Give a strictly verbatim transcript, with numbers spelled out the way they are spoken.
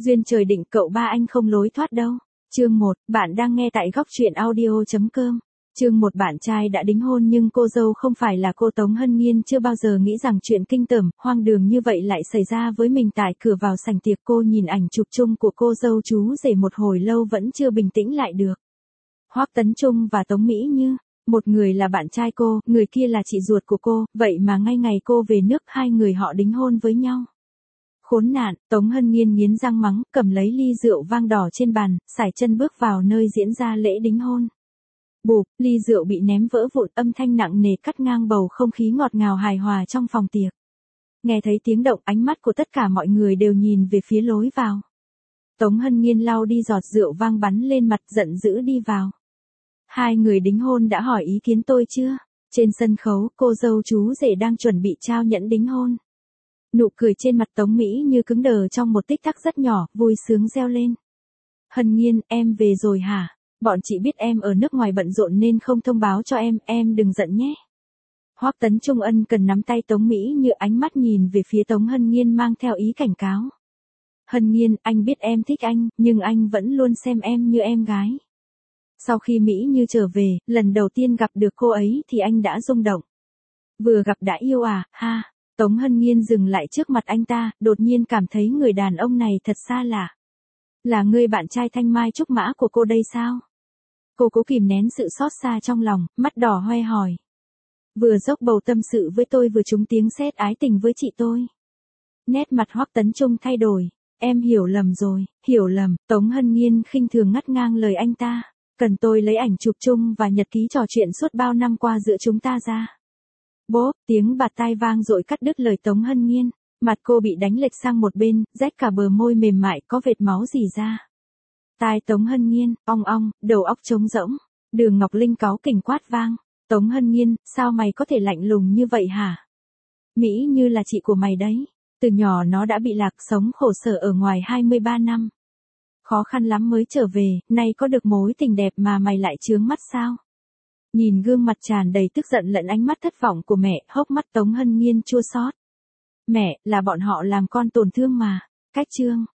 Duyên trời định cậu ba anh không lối thoát đâu. Chương một, bạn đang nghe tại góc truyện audio.com. Chương một, bạn trai đã đính hôn nhưng cô dâu không phải là cô Tống Hân Nhiên chưa bao giờ nghĩ rằng chuyện kinh tởm, hoang đường như vậy lại xảy ra với mình. Tại cửa vào sảnh tiệc, cô nhìn ảnh chụp chung của cô dâu chú rể một hồi lâu vẫn chưa bình tĩnh lại được. Hoắc Tấn Trung và Tống Mỹ Như, một người là bạn trai cô, người kia là chị ruột của cô, vậy mà ngay ngày cô về nước hai người họ đính hôn với nhau. Khốn nạn, Tống Hân Nhiên nghiến răng mắng, cầm lấy ly rượu vang đỏ trên bàn, sải chân bước vào nơi diễn ra lễ đính hôn. Bụp, ly rượu bị ném vỡ vụn, âm thanh nặng nề cắt ngang bầu không khí ngọt ngào hài hòa trong phòng tiệc. Nghe thấy tiếng động, ánh mắt của tất cả mọi người đều nhìn về phía lối vào. Tống Hân Nhiên lau đi giọt rượu vang bắn lên mặt, giận dữ đi vào. Hai người đính hôn đã hỏi ý kiến tôi chưa? Trên sân khấu, cô dâu chú rể đang chuẩn bị trao nhẫn đính hôn. Nụ cười trên mặt Tống Mỹ Như cứng đờ trong một tích tắc rất nhỏ, vui sướng reo lên. Hân Nhiên, em về rồi hả? Bọn chị biết em ở nước ngoài bận rộn nên không thông báo cho em, em đừng giận nhé. Hoắc Tấn Trung ân cần nắm tay Tống Mỹ Như, ánh mắt nhìn về phía Tống Hân Nhiên mang theo ý cảnh cáo. Hân Nhiên, anh biết em thích anh, nhưng anh vẫn luôn xem em như em gái. Sau khi Mỹ Như trở về, lần đầu tiên gặp được cô ấy thì anh đã rung động. Vừa gặp đã yêu à, ha. Tống Hân Nhiên dừng lại trước mặt anh ta, đột nhiên cảm thấy người đàn ông này thật xa lạ. Là người bạn trai thanh mai trúc mã của cô đây sao? Cô cố kìm nén sự xót xa trong lòng, mắt đỏ hoe hỏi. Vừa dốc bầu tâm sự với tôi vừa trúng tiếng sét ái tình với chị tôi. Nét mặt Hoắc Tấn Trung thay đổi. Em hiểu lầm rồi, hiểu lầm. Tống Hân Nhiên khinh thường ngắt ngang lời anh ta. Cần tôi lấy ảnh chụp chung và nhật ký trò chuyện suốt bao năm qua giữa chúng ta ra. Bốp, tiếng bạt tai vang dội cắt đứt lời Tống Hân Nhiên. Mặt cô bị đánh lệch sang một bên, rách cả bờ môi mềm mại có vệt máu rỉ ra. Tai Tống Hân Nhiên, ong ong, đầu óc trống rỗng. Đường Ngọc Linh cáu kỉnh quát vang. Tống Hân Nhiên, sao mày có thể lạnh lùng như vậy hả? Mỹ Như là chị của mày đấy. Từ nhỏ nó đã bị lạc, sống khổ sở ở ngoài hai mươi ba năm. Khó khăn lắm mới trở về, nay có được mối tình đẹp mà mày lại chướng mắt sao? Nhìn gương mặt tràn đầy tức giận lẫn ánh mắt thất vọng của mẹ, hốc mắt Tống Hân Nhiên chua xót. Mẹ, là bọn họ làm con tổn thương mà. Cách chương,